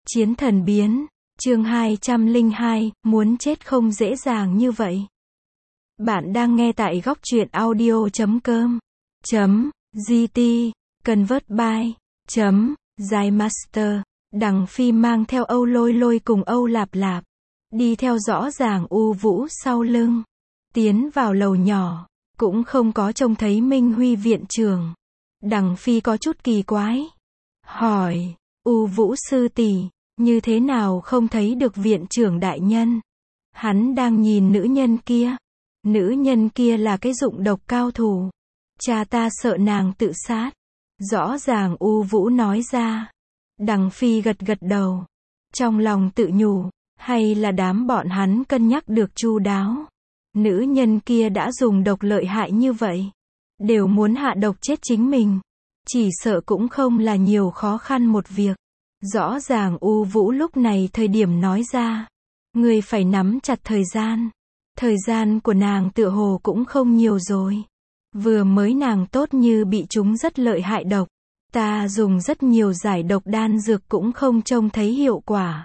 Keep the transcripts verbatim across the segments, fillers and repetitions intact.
Chiến thần biến, chương hai trăm lẻ hai, muốn chết không dễ dàng như vậy. Bạn đang nghe tại góc truyện audio chấm com, chấm, gt, convert by, chấm, Zymaster. Đằng Phi mang theo Âu Lôi Lôi cùng Âu Lạp Lạp, đi theo rõ ràng U Vũ sau lưng, tiến vào lầu nhỏ, cũng không có trông thấy Minh Huy viện trưởng. Đằng Phi có chút kỳ quái, hỏi, U Vũ sư tỷ, như thế nào không thấy được viện trưởng đại nhân? Hắn đang nhìn nữ nhân kia. Nữ nhân kia là cái dụng độc cao thủ. Cha ta sợ nàng tự sát. Rõ ràng U Vũ nói ra. Đằng Phi gật gật đầu. Trong lòng tự nhủ, hay là đám bọn hắn cân nhắc được chu đáo. Nữ nhân kia đã dùng độc lợi hại như vậy. Đều muốn hạ độc chết chính mình. Chỉ sợ cũng không là nhiều khó khăn một việc. Rõ ràng U Vũ lúc này thời điểm nói ra. Người phải nắm chặt thời gian. Thời gian của nàng tựa hồ cũng không nhiều rồi. Vừa mới nàng tốt như bị chúng rất lợi hại độc. Ta dùng rất nhiều giải độc đan dược cũng không trông thấy hiệu quả.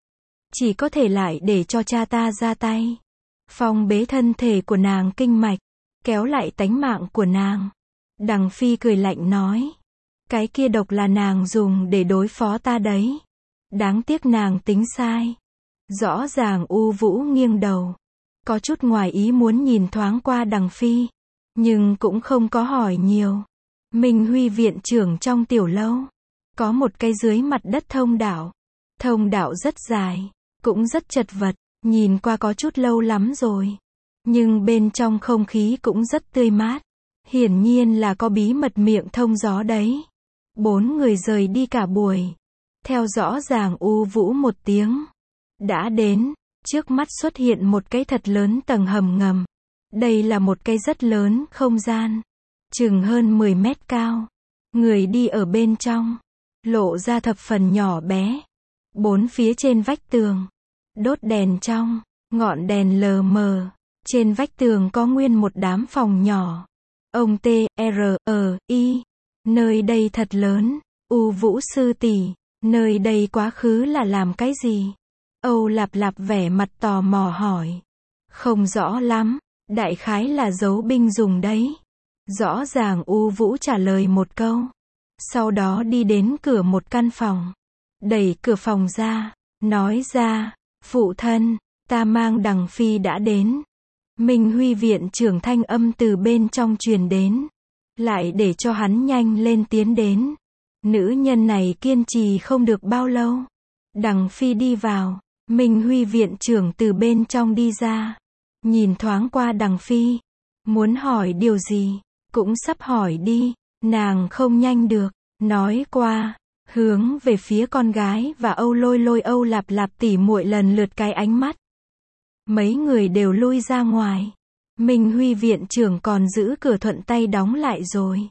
Chỉ có thể lại để cho cha ta ra tay. Phong bế thân thể của nàng kinh mạch. Kéo lại tánh mạng của nàng. Đằng Phi cười lạnh nói. Cái kia độc là nàng dùng để đối phó ta đấy. Đáng tiếc nàng tính sai. Rõ ràng U Vũ nghiêng đầu. Có chút ngoài ý muốn nhìn thoáng qua Đằng Phi. Nhưng cũng không có hỏi nhiều. Minh Huy viện trưởng trong tiểu lâu. Có một cái dưới mặt đất thông đạo. Thông đạo rất dài. Cũng rất chật vật. Nhìn qua có chút lâu lắm rồi. Nhưng bên trong không khí cũng rất tươi mát. Hiển nhiên là có bí mật miệng thông gió đấy. Bốn người rời đi cả buổi. Theo rõ ràng U Vũ một tiếng. Đã đến. Trước mắt xuất hiện một cái thật lớn tầng hầm ngầm. Đây là một cái rất lớn không gian. Chừng hơn mười mét cao. Người đi ở bên trong. Lộ ra thập phần nhỏ bé. Bốn phía trên vách tường. Đốt đèn trong. Ngọn đèn lờ mờ. Trên vách tường có nguyên một đám phòng nhỏ. Ông T, R, E, I. Nơi đây thật lớn. U Vũ sư tỷ, nơi đây quá khứ là làm cái gì? Âu Lạp Lạp vẻ mặt tò mò hỏi. Không rõ lắm, đại khái là giấu binh dùng đấy. Rõ ràng U Vũ trả lời một câu. Sau đó đi đến cửa một căn phòng. Đẩy cửa phòng ra, nói ra, phụ thân, ta mang Đằng Phi đã đến. Minh Huy viện trưởng thanh âm từ bên trong truyền đến. Lại để cho hắn nhanh lên tiến đến. Nữ nhân này kiên trì không được bao lâu. Đằng Phi đi vào. Minh Huy viện trưởng từ bên trong đi ra. Nhìn thoáng qua Đằng Phi. Muốn hỏi điều gì. Cũng sắp hỏi đi. Nàng không nhanh được. Nói qua. Hướng về phía con gái và Âu Lôi Lôi Âu Lạp Lạp tỉ muội lần lượt cái ánh mắt. Mấy người đều lui ra ngoài. Minh Huy viện trưởng còn giữ cửa thuận tay đóng lại rồi.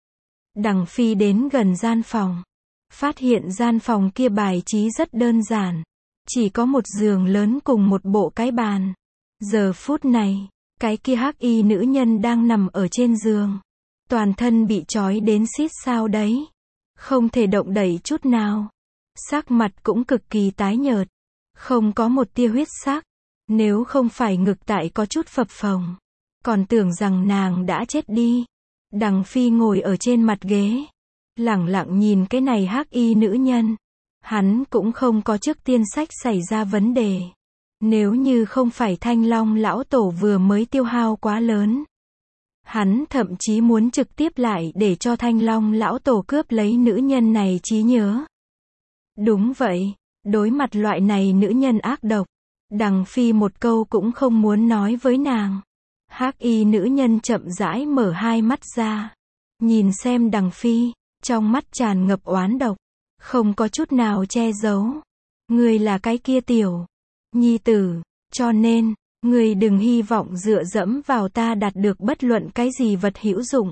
Đằng Phi đến gần gian phòng. Phát hiện gian phòng kia bài trí rất đơn giản. Chỉ có một giường lớn cùng một bộ cái bàn. Giờ phút này, cái kia hắc y nữ nhân đang nằm ở trên giường. Toàn thân bị trói đến xít sao đấy. Không thể động đậy chút nào. Sắc mặt cũng cực kỳ tái nhợt. Không có một tia huyết sắc. Nếu không phải ngực tại có chút phập phồng. Còn tưởng rằng nàng đã chết đi. Đằng Phi ngồi ở trên mặt ghế. Lẳng lặng nhìn cái này hắc y nữ nhân. Hắn cũng không có trước tiên sách xảy ra vấn đề. Nếu như không phải Thanh Long lão tổ vừa mới tiêu hao quá lớn. Hắn thậm chí muốn trực tiếp lại để cho Thanh Long lão tổ cướp lấy nữ nhân này trí nhớ. Đúng vậy. Đối mặt loại này nữ nhân ác độc. Đằng Phi một câu cũng không muốn nói với nàng. Hắc y nữ nhân chậm rãi mở hai mắt ra. Nhìn xem Đằng Phi. Trong mắt tràn ngập oán độc. Không có chút nào che giấu. Người là cái kia tiểu nhi tử. Cho nên, người đừng hy vọng dựa dẫm vào ta đạt được bất luận cái gì vật hữu dụng.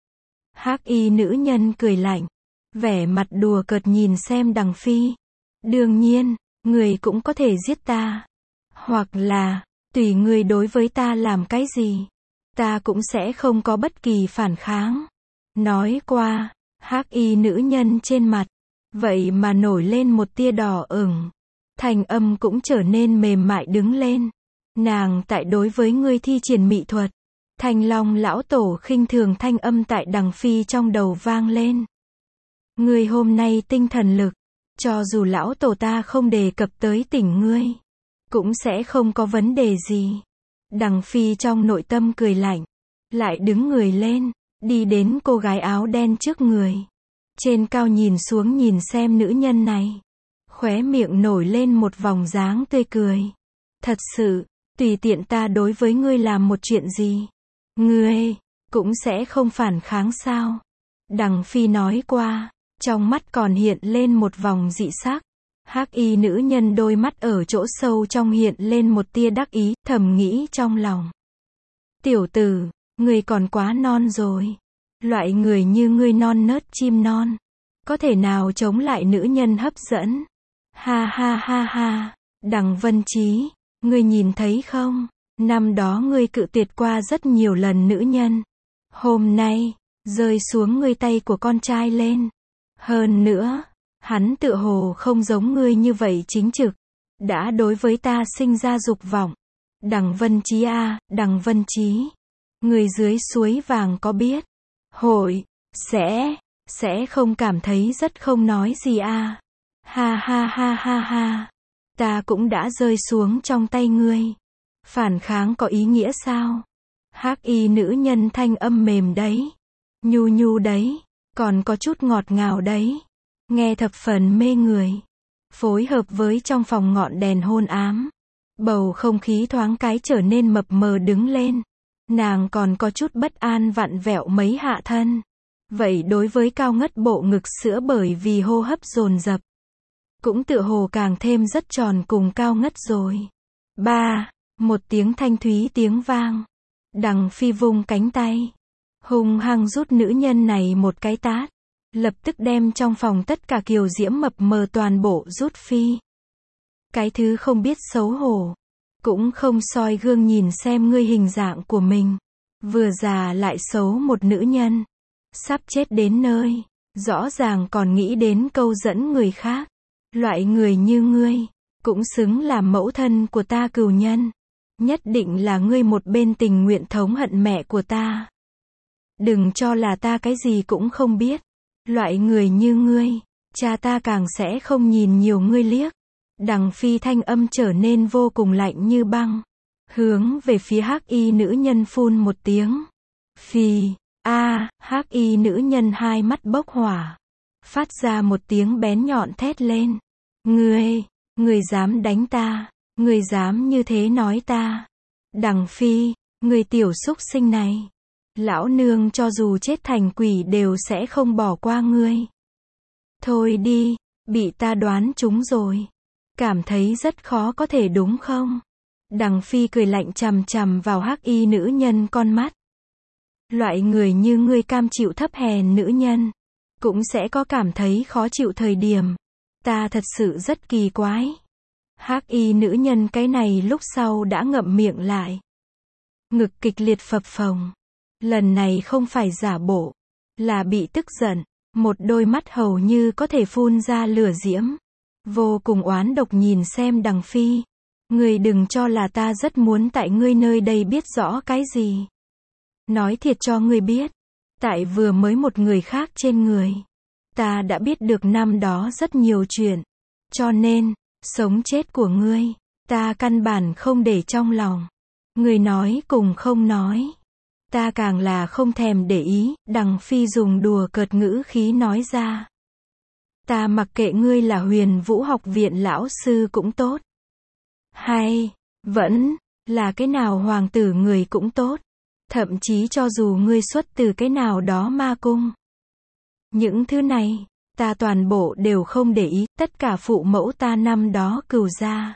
Hắc y nữ nhân cười lạnh. Vẻ mặt đùa cợt nhìn xem Đằng Phi. Đương nhiên, người cũng có thể giết ta. Hoặc là, tùy người đối với ta làm cái gì. Ta cũng sẽ không có bất kỳ phản kháng. Nói qua, hắc y nữ nhân trên mặt. vậy mà nổi lên một tia đỏ ửng. Thanh âm cũng trở nên mềm mại đứng lên. Nàng tại đối với ngươi thi triển mị thuật. Thanh Long lão tổ khinh thường thanh âm tại Đằng Phi trong đầu vang lên. Ngươi hôm nay tinh thần lực, cho dù lão tổ ta không đề cập tới tỉnh ngươi, cũng sẽ không có vấn đề gì. Đằng Phi trong nội tâm cười lạnh, lại đứng người lên, đi đến cô gái áo đen trước người. Trên cao nhìn xuống nhìn xem nữ nhân này. Khóe miệng nổi lên một vòng dáng tươi cười. Thật sự, tùy tiện ta đối với ngươi làm một chuyện gì, ngươi cũng sẽ không phản kháng sao? Đằng Phi nói qua, trong mắt còn hiện lên một vòng dị sắc. Hắc y nữ nhân đôi mắt ở chỗ sâu trong hiện lên một tia đắc ý, thầm nghĩ trong lòng. Tiểu tử, ngươi còn quá non rồi. Loại người như ngươi non nớt chim non, có thể nào chống lại nữ nhân hấp dẫn? Ha ha ha ha, Đằng Vân Chí, ngươi nhìn thấy không? Năm đó ngươi cự tuyệt qua rất nhiều lần nữ nhân. Hôm nay, rơi xuống ngươi tay của con trai lên. Hơn nữa, hắn tựa hồ không giống ngươi như vậy chính trực. Đã đối với ta sinh ra dục vọng. Đằng Vân Chí a, Đằng Vân Chí. Người dưới suối vàng có biết? Hội, sẽ, sẽ không cảm thấy rất không nói gì a. Ha ha ha ha ha. Ta cũng đã rơi xuống trong tay ngươi. Phản kháng có ý nghĩa sao? Hắc y nữ nhân thanh âm mềm đấy. Nhu nhu đấy. Còn có chút ngọt ngào đấy. Nghe thập phần mê người. Phối hợp với trong phòng ngọn đèn hôn ám. Bầu không khí thoáng cái trở nên mập mờ đứng lên. Nàng còn có chút bất an vặn vẹo mấy hạ thân. Vậy đối với cao ngất bộ ngực sữa bởi vì hô hấp dồn dập, cũng tựa hồ càng thêm rất tròn cùng cao ngất rồi. Ba, một tiếng thanh thúy tiếng vang. Đằng Phi vung cánh tay, hung hăng rút nữ nhân này một cái tát. Lập tức đem trong phòng tất cả kiều diễm mập mờ toàn bộ rút phi. Cái thứ không biết xấu hổ, cũng không soi gương nhìn xem ngươi hình dạng của mình. Vừa già lại xấu một nữ nhân. Sắp chết đến nơi, rõ ràng còn nghĩ đến câu dẫn người khác. Loại người như ngươi, cũng xứng làm mẫu thân của ta cừu nhân. Nhất định là ngươi một bên tình nguyện thống hận mẹ của ta. Đừng cho là ta cái gì cũng không biết. Loại người như ngươi, cha ta càng sẽ không nhìn nhiều ngươi liếc. Đằng Phi thanh âm trở nên vô cùng lạnh như băng. Hướng về phía hắc y nữ nhân phun một tiếng. Phì, a, hắc y nữ nhân hai mắt bốc hỏa. Phát ra một tiếng bén nhọn thét lên. Ngươi, ngươi dám đánh ta, ngươi dám như thế nói ta. Đằng Phi, ngươi tiểu súc sinh này. Lão nương cho dù chết thành quỷ đều sẽ không bỏ qua ngươi. Thôi đi, bị ta đoán trúng rồi. Cảm thấy rất khó có thể đúng không? Đằng Phi cười lạnh chằm chằm vào hắc y nữ nhân con mắt. Loại người như ngươi cam chịu thấp hèn nữ nhân, cũng sẽ có cảm thấy khó chịu thời điểm. Ta thật sự rất kỳ quái. Hắc y nữ nhân cái này lúc sau đã ngậm miệng lại. Ngực kịch liệt phập phồng. Lần này không phải giả bộ, là bị tức giận. Một đôi mắt hầu như có thể phun ra lửa diễm. Vô cùng oán độc nhìn xem Đằng Phi. Ngươi đừng cho là ta rất muốn tại ngươi nơi đây biết rõ cái gì. Nói thiệt cho ngươi biết. Tại vừa mới một người khác trên người. Ta đã biết được năm đó rất nhiều chuyện. Cho nên, sống chết của ngươi, ta căn bản không để trong lòng. Ngươi nói cùng không nói. Ta càng là không thèm để ý, Đằng Phi dùng đùa cợt ngữ khí nói ra. Ta mặc kệ ngươi là Huyền Vũ học viện lão sư cũng tốt. Hay, vẫn, là cái nào hoàng tử người cũng tốt. Thậm chí cho dù ngươi xuất từ cái nào đó ma cung. Những thứ này, ta toàn bộ đều không để ý, tất cả phụ mẫu ta năm đó cừu gia.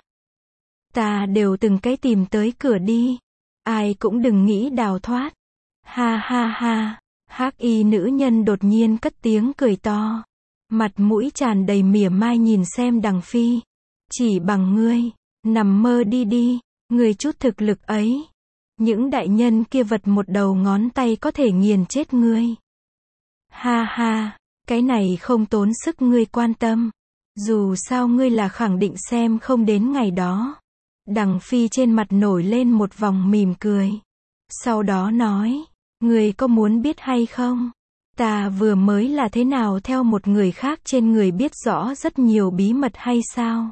Ta đều từng cái tìm tới cửa đi. Ai cũng đừng nghĩ đào thoát. Ha ha ha, hắc y nữ nhân đột nhiên cất tiếng cười to. Mặt mũi tràn đầy mỉa mai nhìn xem Đằng Phi. Chỉ bằng ngươi, nằm mơ đi đi, ngươi chút thực lực ấy. Những đại nhân kia vật một đầu ngón tay có thể nghiền chết ngươi. Ha ha, Cái này không tốn sức ngươi quan tâm. Dù sao ngươi là khẳng định xem không đến ngày đó. Đằng Phi trên mặt nổi lên một vòng mỉm cười. Sau đó nói, ngươi có muốn biết hay không? Ta vừa mới là thế nào theo một người khác trên người biết rõ rất nhiều bí mật hay sao?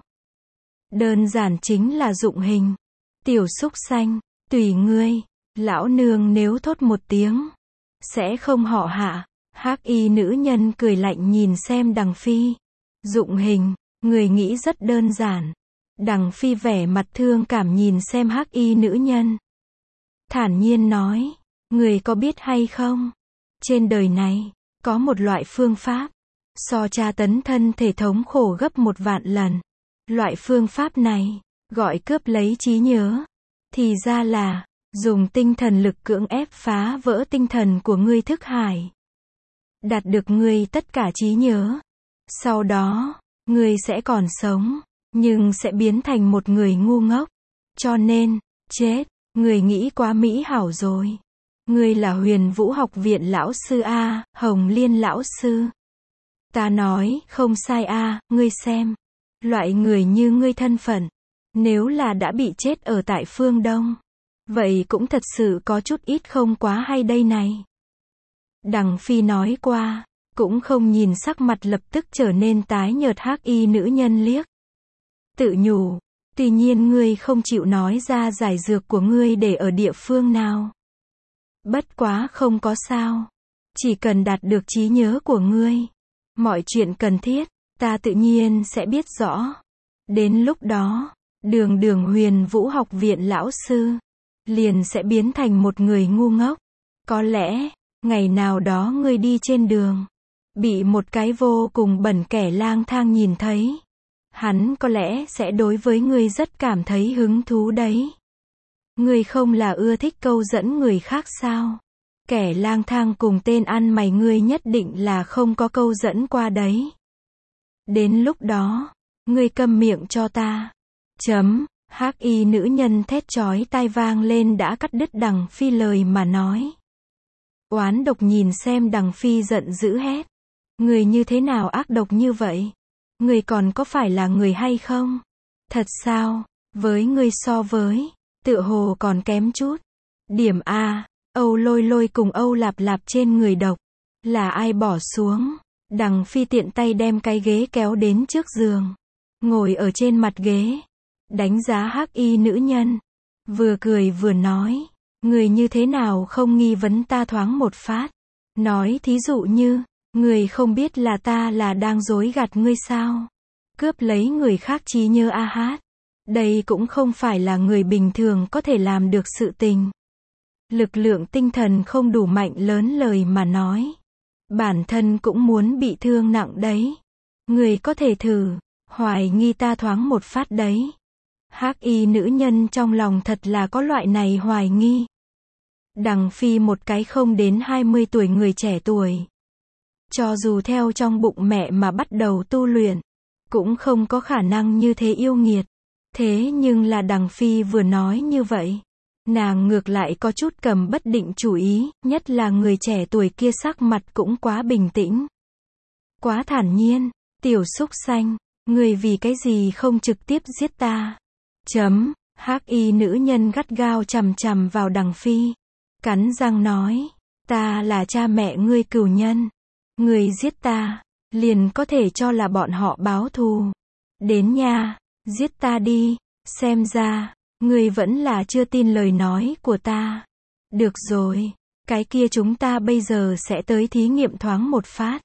Đơn giản chính là dụng hình. Tiểu súc sanh, tùy ngươi. Lão nương nếu thốt một tiếng, sẽ không họ Hạ. Hắc y nữ nhân cười lạnh nhìn xem Đằng Phi. Dụng hình, người nghĩ rất đơn giản. Đằng Phi vẻ mặt thương cảm nhìn xem hắc y nữ nhân. Thản nhiên nói, người có biết hay không? Trên đời này, có một loại phương pháp, so tra tấn thân thể thống khổ gấp một vạn lần. Loại phương pháp này, gọi cướp lấy trí nhớ. Thì ra là, dùng tinh thần lực cưỡng ép phá vỡ tinh thần của ngươi thức hải. Đạt được ngươi tất cả trí nhớ. Sau đó, ngươi sẽ còn sống, nhưng sẽ biến thành một người ngu ngốc. Cho nên, chết, ngươi nghĩ quá mỹ hảo rồi. Ngươi là Huyền Vũ học viện lão sư a, Hồng Liên lão sư. Ta nói, không sai a, ngươi xem. Loại người như ngươi thân phận, nếu là đã bị chết ở tại phương Đông, vậy cũng thật sự có chút ít không quá hay đây này. Đằng Phi nói qua, cũng không nhìn sắc mặt lập tức trở nên tái nhợt hắc y nữ nhân liếc. Tự nhủ, tuy nhiên ngươi không chịu nói ra giải dược của ngươi để ở địa phương nào. Bất quá không có sao. Chỉ cần đạt được trí nhớ của ngươi. Mọi chuyện cần thiết, ta tự nhiên sẽ biết rõ. Đến lúc đó, đường đường Huyền Vũ học viện lão sư, liền sẽ biến thành một người ngu ngốc. Có lẽ, ngày nào đó ngươi đi trên đường, bị một cái vô cùng bẩn kẻ lang thang nhìn thấy. Hắn có lẽ sẽ đối với ngươi rất cảm thấy hứng thú đấy. Ngươi không là ưa thích câu dẫn người khác sao? Kẻ lang thang cùng tên ăn mày ngươi nhất định là không có câu dẫn qua đấy. Đến lúc đó, ngươi câm miệng cho ta. Chấm, hắc y nữ nhân thét chói tai vang lên đã cắt đứt Đằng Phi lời mà nói. Oán độc nhìn xem Đằng Phi giận dữ hét. Người như thế nào ác độc như vậy? Người còn có phải là người hay không? Thật sao? Với ngươi so với, tựa hồ còn kém chút. Điểm A, Âu Lôi Lôi cùng Âu Lạp Lạp trên người độc. Là ai bỏ xuống? Đằng Phi tiện tay đem cái ghế kéo đến trước giường. Ngồi ở trên mặt ghế. Đánh giá hắc y nữ nhân. Vừa cười vừa nói. Người như thế nào không nghi vấn ta thoáng một phát. Nói thí dụ như, người không biết là ta là đang dối gạt ngươi sao? Cướp lấy người khác trí nhớ a hát. Đây cũng không phải là người bình thường có thể làm được sự tình. Lực lượng tinh thần không đủ mạnh lớn lời mà nói. Bản thân cũng muốn bị thương nặng đấy. Người có thể thử, hoài nghi ta thoáng một phát đấy. Hắc y nữ nhân trong lòng thật là có loại này hoài nghi. Đằng Phi một cái không đến hai mươi tuổi người trẻ tuổi. Cho dù theo trong bụng mẹ mà bắt đầu tu luyện, cũng không có khả năng như thế yêu nghiệt. Thế nhưng là Đằng Phi vừa nói như vậy, nàng ngược lại có chút cầm bất định chủ ý, nhất là người trẻ tuổi kia sắc mặt cũng quá bình tĩnh. Quá thản nhiên, tiểu súc sanh, người vì cái gì không trực tiếp giết ta? Chấm, hắc y nữ nhân gắt gao chằm chằm vào Đằng Phi. Cắn răng nói, ta là cha mẹ ngươi cừu nhân. Ngươi giết ta, liền có thể cho là bọn họ báo thù. Đến nha, giết ta đi, xem ra, ngươi vẫn là chưa tin lời nói của ta. Được rồi, cái kia chúng ta bây giờ sẽ tới thí nghiệm thoáng một phát.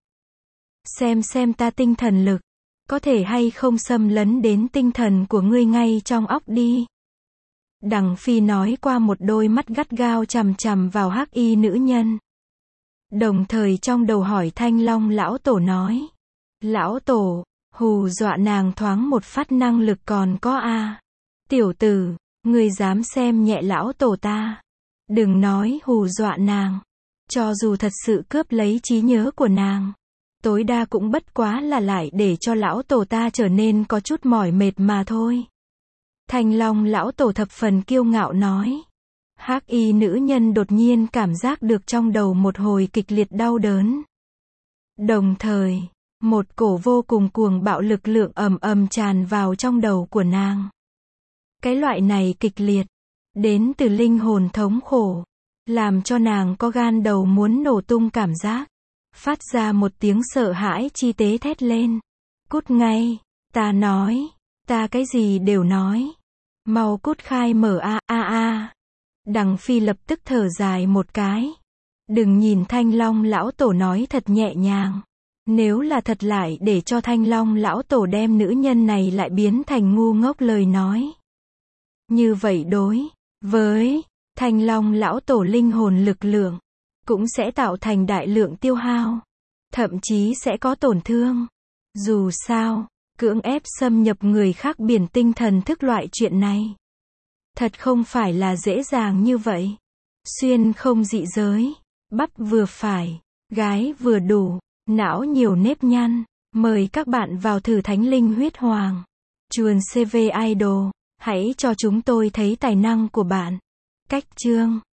Xem xem ta tinh thần lực, có thể hay không xâm lấn đến tinh thần của ngươi ngay trong óc đi. Đằng Phi nói qua một đôi mắt gắt gao chằm chằm vào hắc y nữ nhân. Đồng thời trong đầu hỏi Thanh Long lão tổ nói. Lão tổ, hù dọa nàng thoáng một phát năng lực còn có a à. Tiểu tử, ngươi dám xem nhẹ lão tổ ta. Đừng nói hù dọa nàng. Cho dù thật sự cướp lấy trí nhớ của nàng, tối đa cũng bất quá là lại để cho lão tổ ta trở nên có chút mỏi mệt mà thôi. Thanh Long lão tổ thập phần kiêu ngạo nói. Hắc y nữ nhân đột nhiên cảm giác được trong đầu một hồi kịch liệt đau đớn. Đồng thời, một cổ vô cùng cuồng bạo lực lượng ầm ầm tràn vào trong đầu của nàng. Cái loại này kịch liệt, đến từ linh hồn thống khổ, làm cho nàng có gan đầu muốn nổ tung cảm giác. Phát ra một tiếng sợ hãi chi tế thét lên. Cút ngay, ta nói, ta cái gì đều nói. Mau cút khai mở a a a. Đằng Phi lập tức thở dài một cái. Đừng nhìn Thanh Long lão tổ nói thật nhẹ nhàng. Nếu là thật lại để cho Thanh Long lão tổ đem nữ nhân này lại biến thành ngu ngốc lời nói. Như vậy đối với Thanh Long lão tổ linh hồn lực lượng, cũng sẽ tạo thành đại lượng tiêu hao. Thậm chí sẽ có tổn thương. Dù sao, cưỡng ép xâm nhập người khác biển tinh thần thức loại chuyện này. Thật không phải là dễ dàng như vậy. Xuyên không dị giới, bắp vừa phải, gái vừa đủ, não nhiều nếp nhăn. Mời các bạn vào thử Thánh Linh Huyết Hoàng. Chuồn xê vê Idol, hãy cho chúng tôi thấy tài năng của bạn. Cách chương